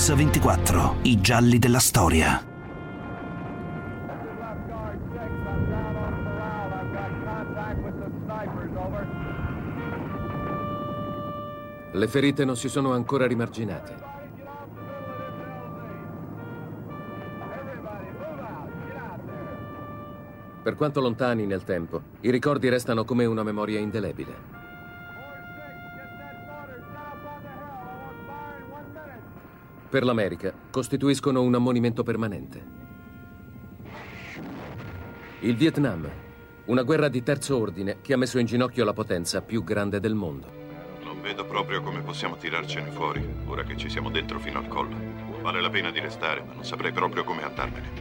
Mix24, i gialli della storia. Le ferite non si sono ancora rimarginate. Per quanto lontani nel tempo, i ricordi restano come una memoria indelebile. Per l'America costituiscono un ammonimento permanente. Il Vietnam, una guerra di terzo ordine che ha messo in ginocchio la potenza più grande del mondo. Non vedo proprio come possiamo tirarcene fuori, ora che ci siamo dentro fino al collo. Vale la pena di restare, ma non saprei proprio come andarmene.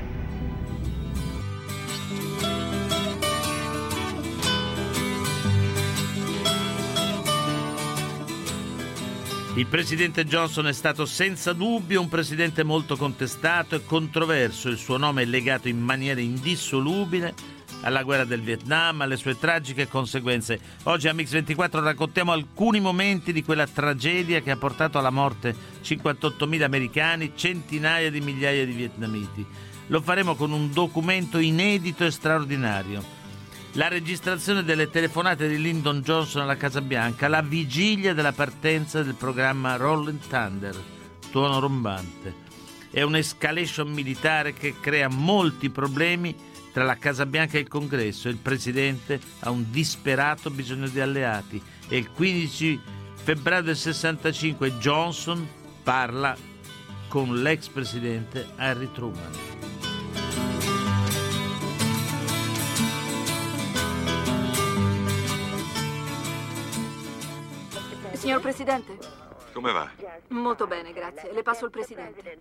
Il presidente Johnson è stato senza dubbio un presidente molto contestato e controverso. Il suo nome è legato in maniera indissolubile alla guerra del Vietnam, alle sue tragiche conseguenze. Oggi a Mix24 raccontiamo alcuni momenti di quella tragedia che ha portato alla morte 58.000 americani, centinaia di migliaia di vietnamiti. Lo faremo con un documento inedito e straordinario. La registrazione delle telefonate di Lyndon Johnson alla Casa Bianca, la vigilia della partenza del programma Rolling Thunder, tuono rombante. È un'escalation militare che crea molti problemi tra la Casa Bianca e il Congresso. Il presidente ha un disperato bisogno di alleati e il 15 febbraio del 65 Johnson parla con l'ex presidente Harry Truman. Signor Presidente? Come va? Molto bene, grazie. Le passo il Presidente.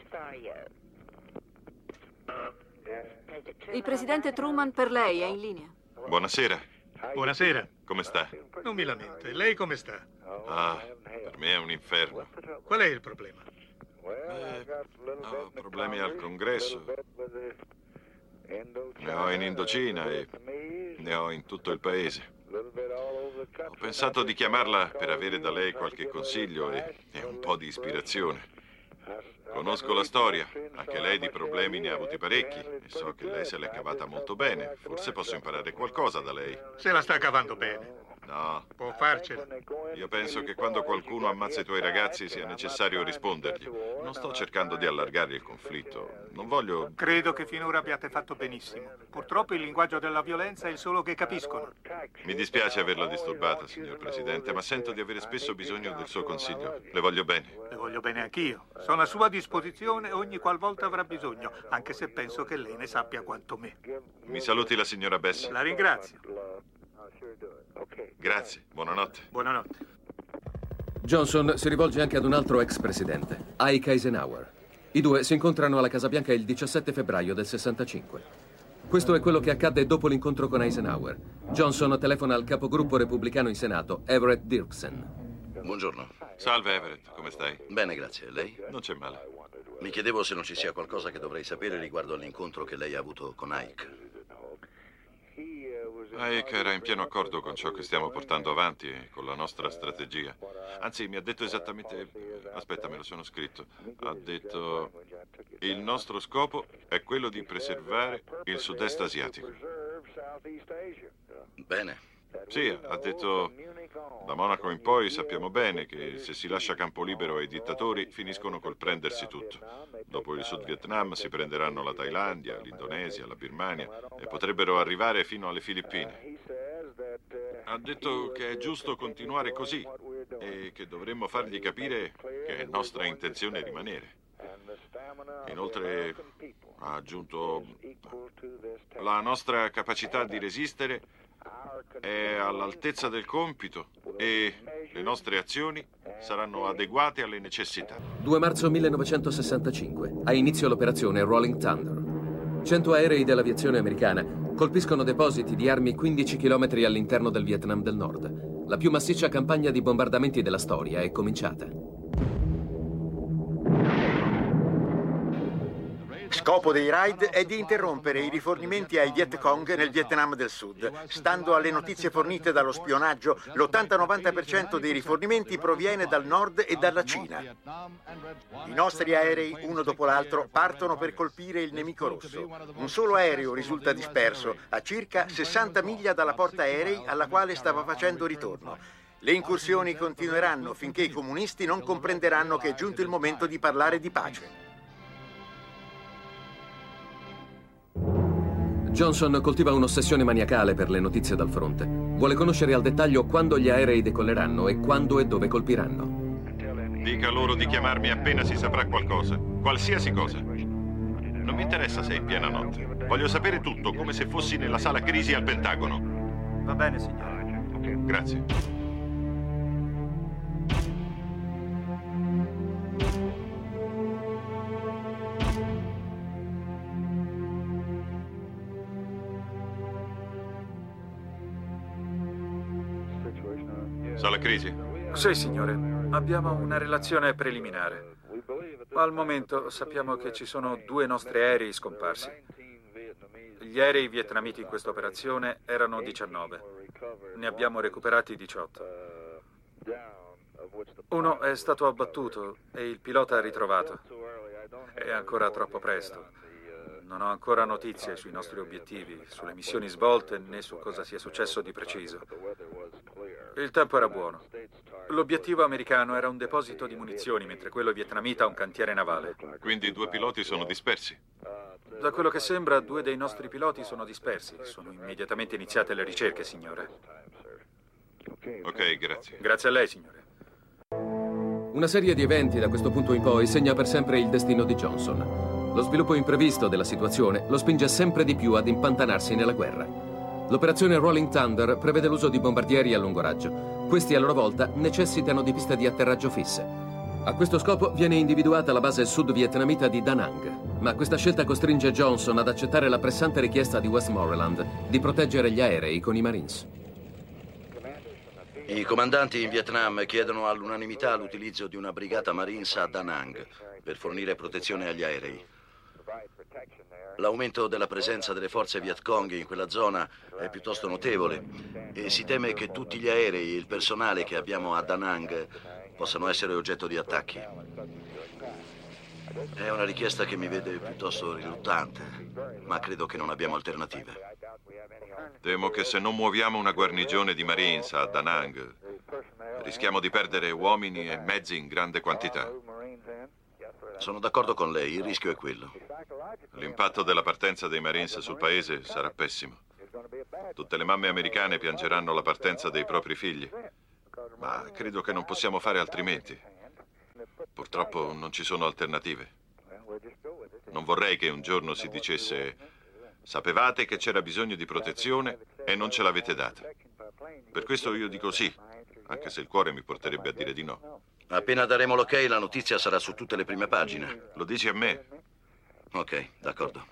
Il Presidente Truman per lei è in linea. Buonasera. Buonasera. Come sta? Non mi lamento. E lei come sta? Ah, per me è un inferno. Qual è il problema? Ho problemi al Congresso. Ne ho in Indocina e ne ho in tutto il paese. Ho pensato di chiamarla per avere da lei qualche consiglio e un po' di ispirazione. Conosco la storia, anche lei di problemi ne ha avuti parecchi e so che lei se l'è cavata molto bene. Forse posso imparare qualcosa da lei. Se la sta cavando bene. No. Può farcela. Io penso che quando qualcuno ammazza i tuoi ragazzi sia necessario rispondergli. Non sto cercando di allargare il conflitto. Non voglio... Credo che finora abbiate fatto benissimo. Purtroppo il linguaggio della violenza è il solo che capiscono. Mi dispiace averla disturbata, signor Presidente, ma sento di avere spesso bisogno del suo consiglio. Le voglio bene. Le voglio bene anch'io. Sono a sua disposizione ogni qualvolta avrà bisogno, anche se penso che lei ne sappia quanto me. Mi saluti la signora Bess. La ringrazio. Grazie, buonanotte. Buonanotte. Johnson si rivolge anche ad un altro ex presidente, Ike Eisenhower. I due si incontrano alla Casa Bianca il 17 febbraio del 65. Questo è quello che accadde dopo l'incontro con Eisenhower. Johnson telefona al capogruppo repubblicano in Senato, Everett Dirksen. Buongiorno. Salve Everett, come stai? Bene, grazie. Lei? Non c'è male. Mi chiedevo se non ci sia qualcosa che dovrei sapere riguardo all'incontro che lei ha avuto con Ike. Ike era in pieno accordo con ciò che stiamo portando avanti e con la nostra strategia. Anzi, mi ha detto esattamente... Aspetta, me lo sono scritto. Ha detto... Il nostro scopo è quello di preservare il sud-est asiatico. Bene. Sì, ha detto... Da Monaco in poi sappiamo bene che se si lascia campo libero ai dittatori finiscono col prendersi tutto. Dopo il Sud Vietnam si prenderanno la Thailandia, l'Indonesia, la Birmania e potrebbero arrivare fino alle Filippine. Ha detto che è giusto continuare così e che dovremmo fargli capire che è nostra intenzione rimanere. Inoltre ha aggiunto: la nostra capacità di resistere è all'altezza del compito e le nostre azioni saranno adeguate alle necessità. 2 marzo 1965. Ha inizio l'operazione Rolling Thunder. 100 aerei dell'aviazione americana colpiscono depositi di armi 15 km all'interno del Vietnam del Nord. La più massiccia campagna di bombardamenti della storia è cominciata. Scopo dei raid è di interrompere i rifornimenti ai Viet Cong nel Vietnam del Sud. Stando alle notizie fornite dallo spionaggio, l'80-90% dei rifornimenti proviene dal nord e dalla Cina. I nostri aerei, uno dopo l'altro, partono per colpire il nemico rosso. Un solo aereo risulta disperso a circa 60 miglia dalla porta aerei alla quale stava facendo ritorno. Le incursioni continueranno finché i comunisti non comprenderanno che è giunto il momento di parlare di pace. Johnson coltiva un'ossessione maniacale per le notizie dal fronte. Vuole conoscere al dettaglio quando gli aerei decolleranno e quando e dove colpiranno. Dica loro di chiamarmi appena si saprà qualcosa, qualsiasi cosa. Non mi interessa se è in piena notte. Voglio sapere tutto, come se fossi nella sala crisi al Pentagono. Va bene, signore. Grazie. Sala crisi? Sì, signore. Abbiamo una relazione preliminare. Al momento sappiamo che ci sono 2 nostri aerei scomparsi. Gli aerei vietnamiti in questa operazione erano 19. Ne abbiamo recuperati 18. Uno è stato abbattuto e il pilota ritrovato. È ancora troppo presto. Non ho ancora notizie sui nostri obiettivi, sulle missioni svolte, né su cosa sia successo di preciso. Il tempo era buono. L'obiettivo americano era un deposito di munizioni, mentre quello vietnamita un cantiere navale. Quindi i 2 piloti sono dispersi? Da quello che sembra, 2 dei nostri piloti sono dispersi. Sono immediatamente iniziate le ricerche, signore. Ok, grazie. Grazie a lei, signore. Una serie di eventi da questo punto in poi segna per sempre il destino di Johnson. Lo sviluppo imprevisto della situazione lo spinge sempre di più ad impantanarsi nella guerra. L'operazione Rolling Thunder prevede l'uso di bombardieri a lungo raggio. Questi a loro volta necessitano di piste di atterraggio fisse. A questo scopo viene individuata la base sud-vietnamita di Da Nang, ma questa scelta costringe Johnson ad accettare la pressante richiesta di Westmoreland di proteggere gli aerei con i Marines. I comandanti in Vietnam chiedono all'unanimità l'utilizzo di una brigata Marines a Da Nang per fornire protezione agli aerei. L'aumento della presenza delle forze Viet Cong in quella zona è piuttosto notevole e si teme che tutti gli aerei e il personale che abbiamo a Da Nang possano essere oggetto di attacchi. È una richiesta che mi vede piuttosto riluttante, ma credo che non abbiamo alternative. Temo che se non muoviamo una guarnigione di Marines a Da Nang, rischiamo di perdere uomini e mezzi in grande quantità. Sono d'accordo con lei, il rischio è quello. L'impatto della partenza dei Marines sul paese sarà pessimo. Tutte le mamme americane piangeranno la partenza dei propri figli, ma credo che non possiamo fare altrimenti. Purtroppo non ci sono alternative. Non vorrei che un giorno si dicesse: sapevate che c'era bisogno di protezione e non ce l'avete data. Per questo io dico sì, anche se il cuore mi porterebbe a dire di no. Appena daremo l'ok, la notizia sarà su tutte le prime pagine. Lo dici a me? Ok, d'accordo.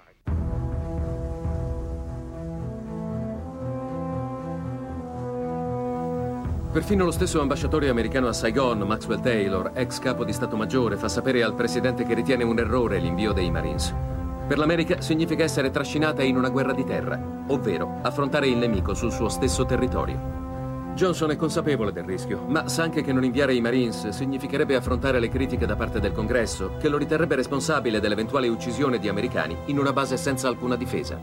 Perfino lo stesso ambasciatore americano a Saigon, Maxwell Taylor, ex capo di Stato Maggiore, fa sapere al presidente che ritiene un errore l'invio dei Marines. Per l'America significa essere trascinata in una guerra di terra, ovvero affrontare il nemico sul suo stesso territorio. Johnson è consapevole del rischio, ma sa anche che non inviare i Marines significherebbe affrontare le critiche da parte del Congresso, che lo riterrebbe responsabile dell'eventuale uccisione di americani in una base senza alcuna difesa.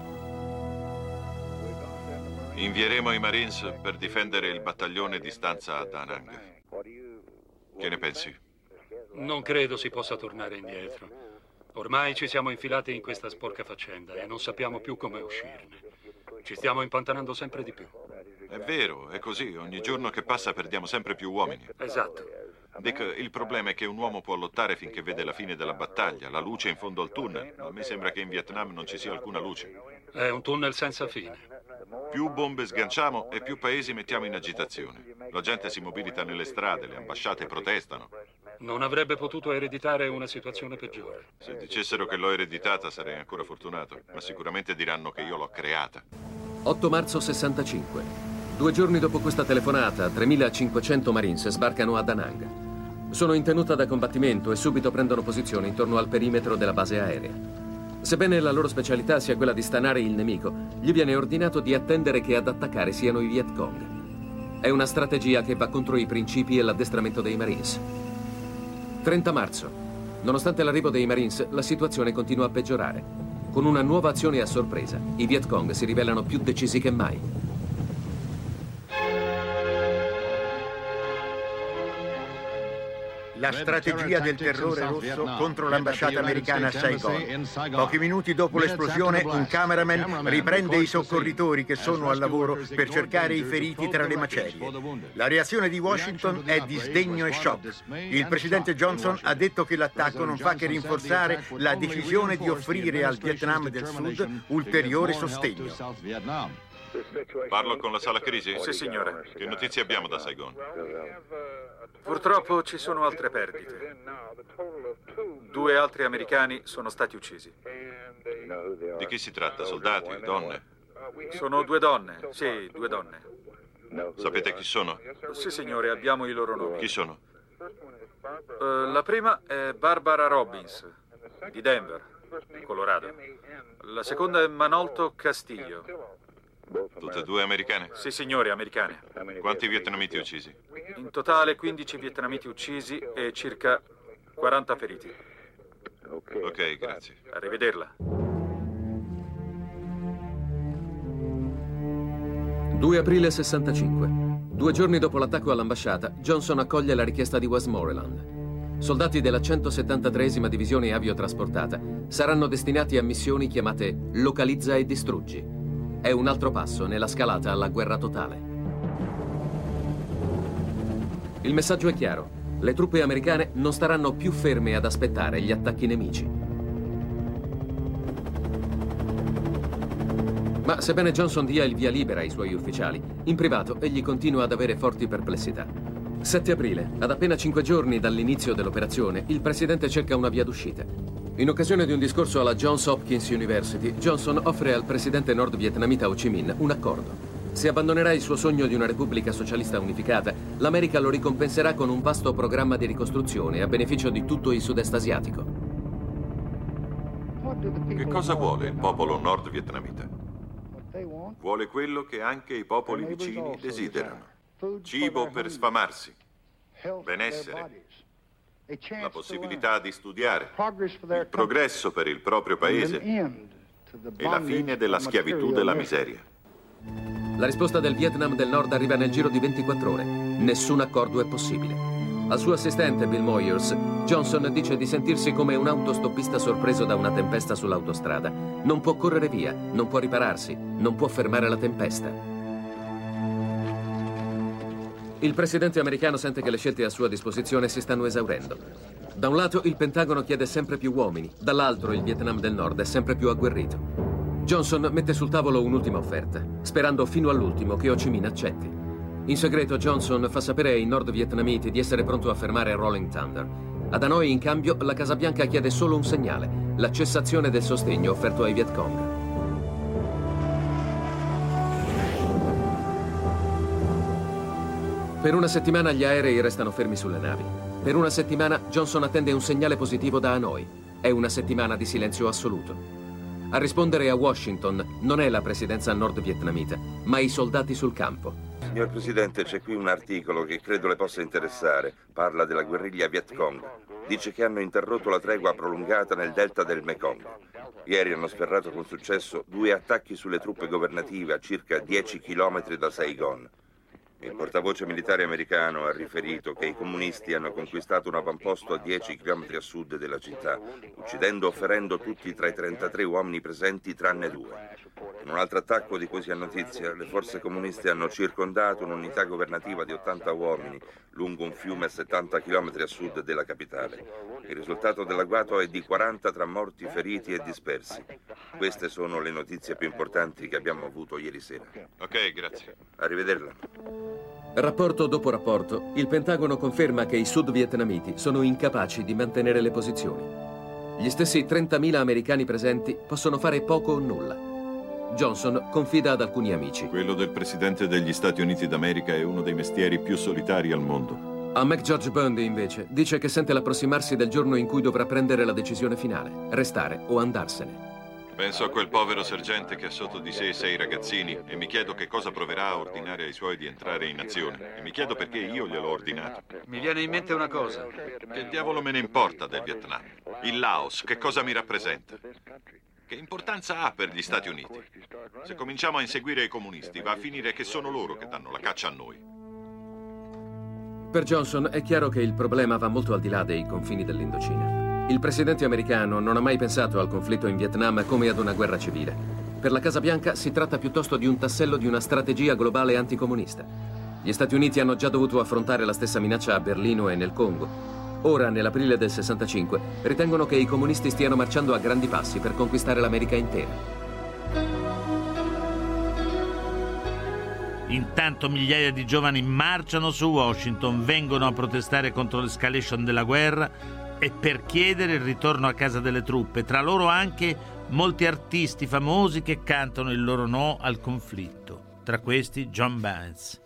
Invieremo i Marines per difendere il battaglione di stanza a Da Nang. Che ne pensi? Non credo si possa tornare indietro. Ormai ci siamo infilati in questa sporca faccenda e non sappiamo più come uscirne. Ci stiamo impantanando sempre di più. È vero, è così. Ogni giorno che passa perdiamo sempre più uomini. Esatto. Dick, il problema è che un uomo può lottare finché vede la fine della battaglia, la luce in fondo al tunnel. A me sembra che in Vietnam non ci sia alcuna luce. È un tunnel senza fine. Più bombe sganciamo e più paesi mettiamo in agitazione. La gente si mobilita nelle strade, le ambasciate protestano. Non avrebbe potuto ereditare una situazione peggiore. Se dicessero che l'ho ereditata sarei ancora fortunato, ma sicuramente diranno che io l'ho creata. 8 marzo 65. 2 giorni dopo questa telefonata, 3.500 Marines sbarcano a Da Nang. Sono in tenuta da combattimento e subito prendono posizione intorno al perimetro della base aerea. Sebbene la loro specialità sia quella di stanare il nemico, gli viene ordinato di attendere che ad attaccare siano i Viet Cong. È una strategia che va contro i principi e l'addestramento dei Marines. 30 marzo. Nonostante l'arrivo dei Marines, la situazione continua a peggiorare. Con una nuova azione a sorpresa, i Viet Cong si rivelano più decisi che mai. La strategia del terrore rosso contro l'ambasciata americana a Saigon. Pochi minuti dopo l'esplosione, un cameraman riprende i soccorritori che sono al lavoro per cercare i feriti tra le macerie. La reazione di Washington è di sdegno e shock. Il presidente Johnson ha detto che l'attacco non fa che rinforzare la decisione di offrire al Vietnam del Sud ulteriore sostegno. Parlo con la sala crisi? Sì, signore. Che notizie abbiamo da Saigon? Purtroppo ci sono altre perdite. 2 altri americani sono stati uccisi. Di chi si tratta? Soldati? Donne? Sono 2 donne, sì, 2 donne. Sapete chi sono? Sì, signore, abbiamo i loro nomi. Chi sono? La prima è Barbara Robbins, di Denver, Colorado. La seconda è Manolto Castillo. Tutte e 2 americane? Sì, signore, americane. Quanti vietnamiti uccisi? In totale 15 vietnamiti uccisi e circa 40 feriti. Ok, grazie. Arrivederla. 2 aprile 65. 2 giorni dopo l'attacco all'ambasciata, Johnson accoglie la richiesta di Westmoreland. Soldati della 173esima divisione aviotrasportata saranno destinati a missioni chiamate Localizza e distruggi. È un altro passo nella scalata alla guerra totale. Il messaggio è chiaro. Le truppe americane non staranno più ferme ad aspettare gli attacchi nemici. Ma sebbene Johnson dia il via libera ai suoi ufficiali, in privato egli continua ad avere forti perplessità. 7 aprile, ad appena 5 giorni dall'inizio dell'operazione, il presidente cerca una via d'uscita. In occasione di un discorso alla Johns Hopkins University, Johnson offre al presidente nordvietnamita Ho Chi Minh un accordo. Se abbandonerà il suo sogno di una repubblica socialista unificata, l'America lo ricompenserà con un vasto programma di ricostruzione a beneficio di tutto il sud-est asiatico. Che cosa vuole il popolo nordvietnamita? Vuole quello che anche i popoli vicini desiderano. Cibo per sfamarsi, benessere, la possibilità di studiare, il progresso per il proprio paese e la fine della schiavitù della miseria. La risposta del Vietnam del Nord arriva nel giro di 24 ore. Nessun accordo è possibile. Al suo assistente Bill Moyers, Johnson dice di sentirsi come un autostoppista sorpreso da una tempesta sull'autostrada. Non può correre via, non può ripararsi, non può fermare la tempesta. Il presidente americano sente che le scelte a sua disposizione si stanno esaurendo. Da un lato il Pentagono chiede sempre più uomini, dall'altro il Vietnam del Nord è sempre più agguerrito. Johnson mette sul tavolo un'ultima offerta, sperando fino all'ultimo che Ho Chi Minh accetti. In segreto Johnson fa sapere ai nord-vietnamiti di essere pronto a fermare Rolling Thunder. Ad Hanoi, in cambio, la Casa Bianca chiede solo un segnale, la cessazione del sostegno offerto ai Viet Cong. Per una settimana gli aerei restano fermi sulle navi. Per una settimana Johnson attende un segnale positivo da Hanoi. È una settimana di silenzio assoluto. A rispondere a Washington non è la presidenza nord-vietnamita, ma i soldati sul campo. Signor Presidente, c'è qui un articolo che credo le possa interessare. Parla della guerriglia Viet Cong. Dice che hanno interrotto la tregua prolungata nel delta del Mekong. Ieri hanno sferrato con successo 2 attacchi sulle truppe governative a circa 10 chilometri da Saigon. Il portavoce militare americano ha riferito che i comunisti hanno conquistato un avamposto a 10 km a sud della città, uccidendo o ferendo tutti tra i 33 uomini presenti tranne 2. In un altro attacco di cui si ha notizia, le forze comuniste hanno circondato un'unità governativa di 80 uomini lungo un fiume a 70 km a sud della capitale. Il risultato dell'agguato è di 40 tra morti, feriti e dispersi. Queste sono le notizie più importanti che abbiamo avuto ieri sera. Ok, grazie. Arrivederla. Rapporto dopo rapporto, il Pentagono conferma che i sud-vietnamiti sono incapaci di mantenere le posizioni. Gli stessi 30.000 americani presenti possono fare poco o nulla. Johnson confida ad alcuni amici. Quello del presidente degli Stati Uniti d'America è uno dei mestieri più solitari al mondo. A McGeorge Bundy, invece, dice che sente l'approssimarsi del giorno in cui dovrà prendere la decisione finale, restare o andarsene. Penso a quel povero sergente che ha sotto di sé 6 ragazzini e mi chiedo che cosa proverà a ordinare ai suoi di entrare in azione. E mi chiedo perché io gliel'ho ordinato. Mi viene in mente una cosa. Che diavolo me ne importa del Vietnam? Il Laos, che cosa mi rappresenta? Che importanza ha per gli Stati Uniti? Se cominciamo a inseguire i comunisti, va a finire che sono loro che danno la caccia a noi. Per Johnson è chiaro che il problema va molto al di là dei confini dell'Indocina. Il presidente americano non ha mai pensato al conflitto in Vietnam come ad una guerra civile. Per la Casa Bianca si tratta piuttosto di un tassello di una strategia globale anticomunista. Gli Stati Uniti hanno già dovuto affrontare la stessa minaccia a Berlino e nel Congo. Ora, nell'aprile del 65, ritengono che i comunisti stiano marciando a grandi passi per conquistare l'America intera. Intanto migliaia di giovani marciano su Washington, vengono a protestare contro l'escalation della guerra e per chiedere il ritorno a casa delle truppe, tra loro anche molti artisti famosi che cantano il loro no al conflitto, tra questi John Baez.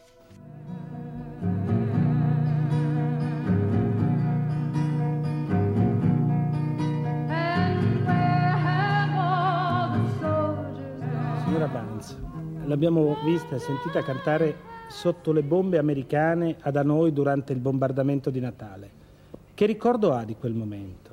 Signora Baez, l'abbiamo vista e sentita cantare sotto le bombe americane ad Hanoi durante il bombardamento di Natale. Che ricordo ha di quel momento?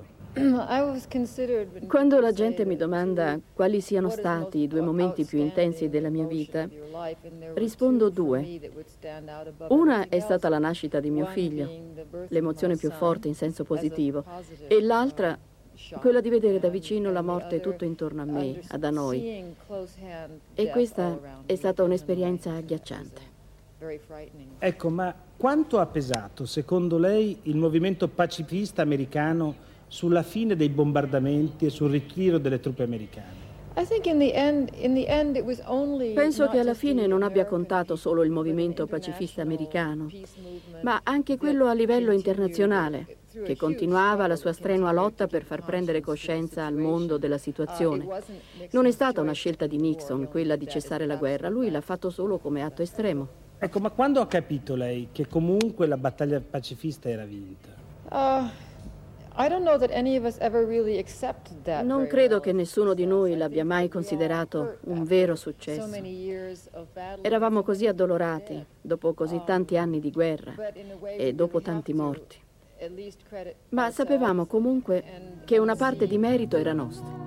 Quando la gente mi domanda quali siano stati i 2 momenti più intensi della mia vita, rispondo 2. Una è stata la nascita di mio figlio, l'emozione più forte in senso positivo, e l'altra quella di vedere da vicino la morte tutto intorno a me, ad Hanoi. E questa è stata un'esperienza agghiacciante. Ecco, ma quanto ha pesato, secondo lei, il movimento pacifista americano sulla fine dei bombardamenti e sul ritiro delle truppe americane? Penso che alla fine non abbia contato solo il movimento pacifista americano, ma anche quello a livello internazionale, che continuava la sua strenua lotta per far prendere coscienza al mondo della situazione. Non è stata una scelta di Nixon, quella di cessare la guerra, lui l'ha fatto solo come atto estremo. Ecco, ma quando ha capito lei che comunque la battaglia pacifista era vinta? Non credo che nessuno di noi l'abbia mai considerato un vero successo. Eravamo così addolorati, dopo così tanti anni di guerra e dopo tanti morti. Ma sapevamo comunque che una parte di merito era nostra.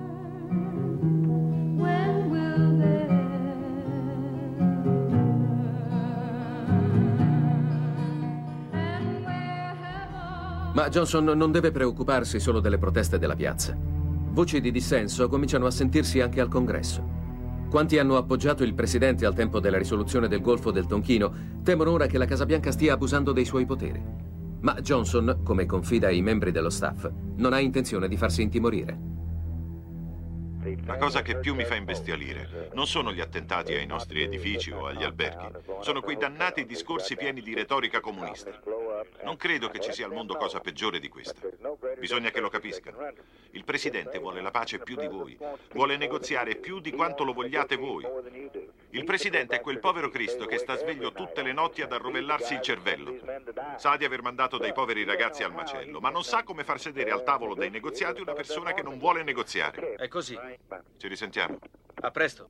Ma Johnson non deve preoccuparsi solo delle proteste della piazza. Voci di dissenso cominciano a sentirsi anche al Congresso. Quanti hanno appoggiato il presidente al tempo della risoluzione del Golfo del Tonchino temono ora che la Casa Bianca stia abusando dei suoi poteri. Ma Johnson, come confida ai membri dello staff, non ha intenzione di farsi intimorire. La cosa che più mi fa imbestialire non sono gli attentati ai nostri edifici o agli alberghi, sono quei dannati discorsi pieni di retorica comunista. Non credo che ci sia al mondo cosa peggiore di questa. Bisogna che lo capiscano. Il presidente vuole la pace più di voi, vuole negoziare più di quanto lo vogliate voi. Il presidente è quel povero Cristo che sta sveglio tutte le notti ad arrovellarsi il cervello. Sa di aver mandato dei poveri ragazzi al macello, ma non sa come far sedere al tavolo dei negoziati una persona che non vuole negoziare. È così. Ci risentiamo. A presto.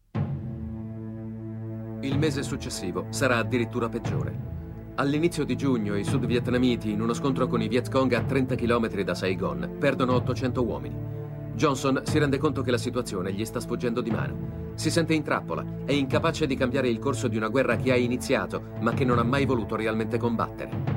Il mese successivo sarà addirittura peggiore. All'inizio di giugno i sudvietnamiti, in uno scontro con i Viet Cong a 30 km da Saigon, perdono 800 uomini. Johnson si rende conto che la situazione gli sta sfuggendo di mano. Si sente in trappola, è incapace di cambiare il corso di una guerra che ha iniziato, ma che non ha mai voluto realmente combattere.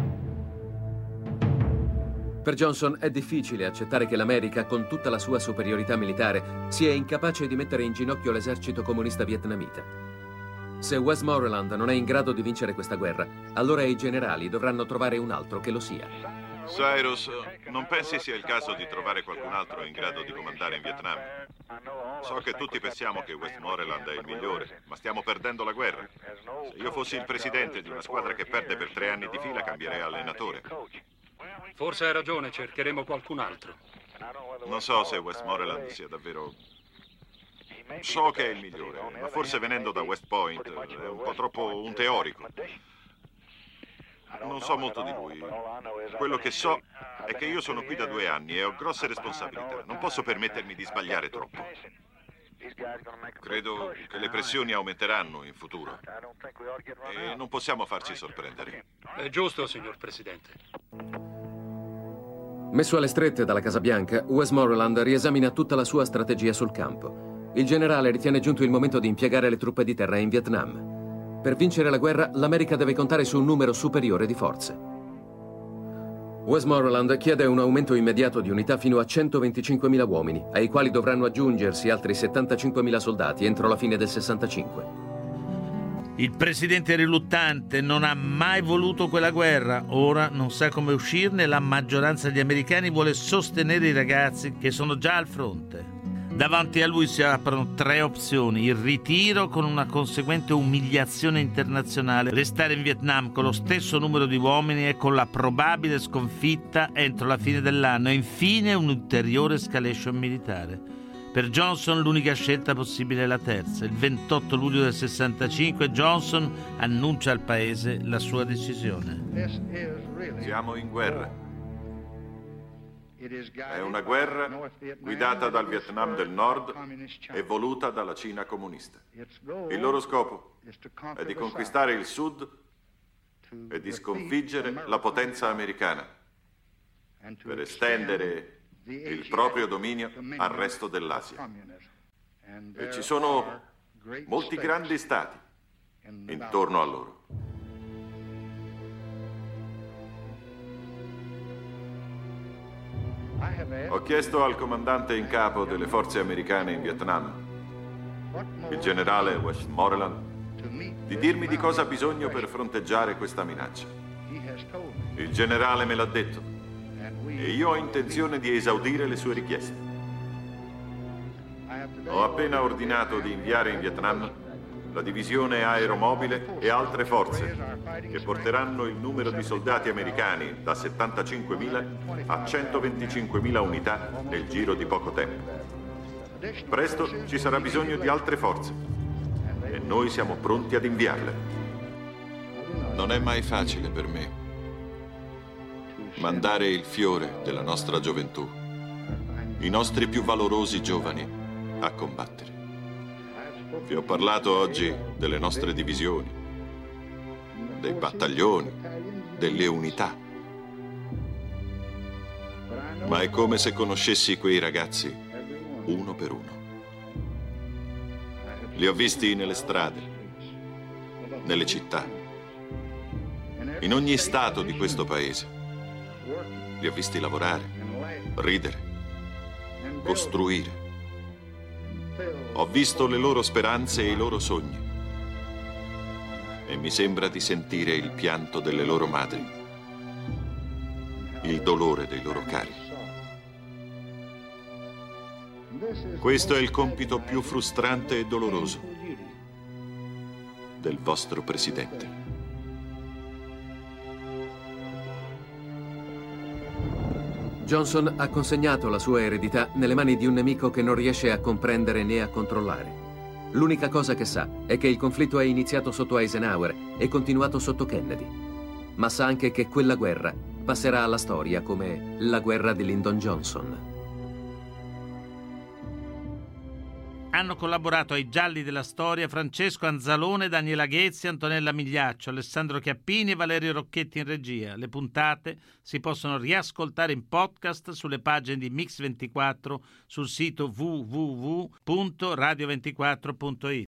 Per Johnson è difficile accettare che l'America, con tutta la sua superiorità militare, sia incapace di mettere in ginocchio l'esercito comunista vietnamita. Se Westmoreland non è in grado di vincere questa guerra, allora i generali dovranno trovare un altro che lo sia. Cyrus, non pensi sia il caso di trovare qualcun altro in grado di comandare in Vietnam? So che tutti pensiamo che Westmoreland è il migliore, ma stiamo perdendo la guerra. Se io fossi il presidente di una squadra che perde per 3 anni di fila, cambierei allenatore. Forse hai ragione, cercheremo qualcun altro. Non so se Westmoreland sia davvero... So che è il migliore, ma forse venendo da West Point è un po' troppo un teorico. Non so molto di lui. Quello che so è che io sono qui da 2 anni e ho grosse responsabilità. Non posso permettermi di sbagliare troppo. Credo che le pressioni aumenteranno in futuro e non possiamo farci sorprendere. È giusto, signor Presidente. Messo alle strette dalla Casa Bianca, Westmoreland riesamina tutta la sua strategia sul campo. Il generale ritiene giunto il momento di impiegare le truppe di terra in Vietnam. Per vincere la guerra, l'America deve contare su un numero superiore di forze. Westmoreland chiede un aumento immediato di unità fino a 125.000 uomini, ai quali dovranno aggiungersi altri 75.000 soldati entro la fine del 65. Il presidente riluttante non ha mai voluto quella guerra, ora non sa come uscirne, la maggioranza degli americani vuole sostenere i ragazzi che sono già al fronte. Davanti a lui si aprono 3 opzioni: il ritiro con una conseguente umiliazione internazionale, restare in Vietnam con lo stesso numero di uomini e con la probabile sconfitta entro la fine dell'anno, e infine un'ulteriore escalation militare. Per Johnson l'unica scelta possibile è la terza. Il 28 luglio del 65 Johnson annuncia al paese la sua decisione. Siamo in guerra. È una guerra guidata dal Vietnam del Nord e voluta dalla Cina comunista. Il loro scopo è di conquistare il Sud e di sconfiggere la potenza americana per estendere il proprio dominio al resto dell'Asia. E ci sono molti grandi stati intorno a loro. Ho chiesto al comandante in capo delle forze americane in Vietnam, il generale Westmoreland, di dirmi di cosa ha bisogno per fronteggiare questa minaccia. Il generale me l'ha detto e io ho intenzione di esaudire le sue richieste. Ho appena ordinato di inviare in Vietnam la divisione aeromobile e altre forze che porteranno il numero di soldati americani da 75.000 a 125.000 unità nel giro di poco tempo. Presto ci sarà bisogno di altre forze e noi siamo pronti ad inviarle. Non è mai facile per me mandare il fiore della nostra gioventù, i nostri più valorosi giovani, a combattere. Vi ho parlato oggi delle nostre divisioni, dei battaglioni, delle unità. Ma è come se conoscessi quei ragazzi uno per uno. Li ho visti nelle strade, nelle città, in ogni stato di questo paese. Li ho visti lavorare, ridere, costruire. Ho visto le loro speranze e i loro sogni e mi sembra di sentire il pianto delle loro madri, il dolore dei loro cari. Questo è il compito più frustrante e doloroso del vostro presidente. Johnson ha consegnato la sua eredità nelle mani di un nemico che non riesce a comprendere né a controllare. L'unica cosa che sa è che il conflitto è iniziato sotto Eisenhower e continuato sotto Kennedy. Ma sa anche che quella guerra passerà alla storia come la guerra di Lyndon Johnson. Hanno collaborato ai Gialli della Storia Francesco Anzalone, Daniela Ghezzi, Antonella Migliaccio, Alessandro Chiappini e Valerio Rocchetti in regia. Le puntate si possono riascoltare in podcast sulle pagine di Mix24 sul sito www.radio24.it.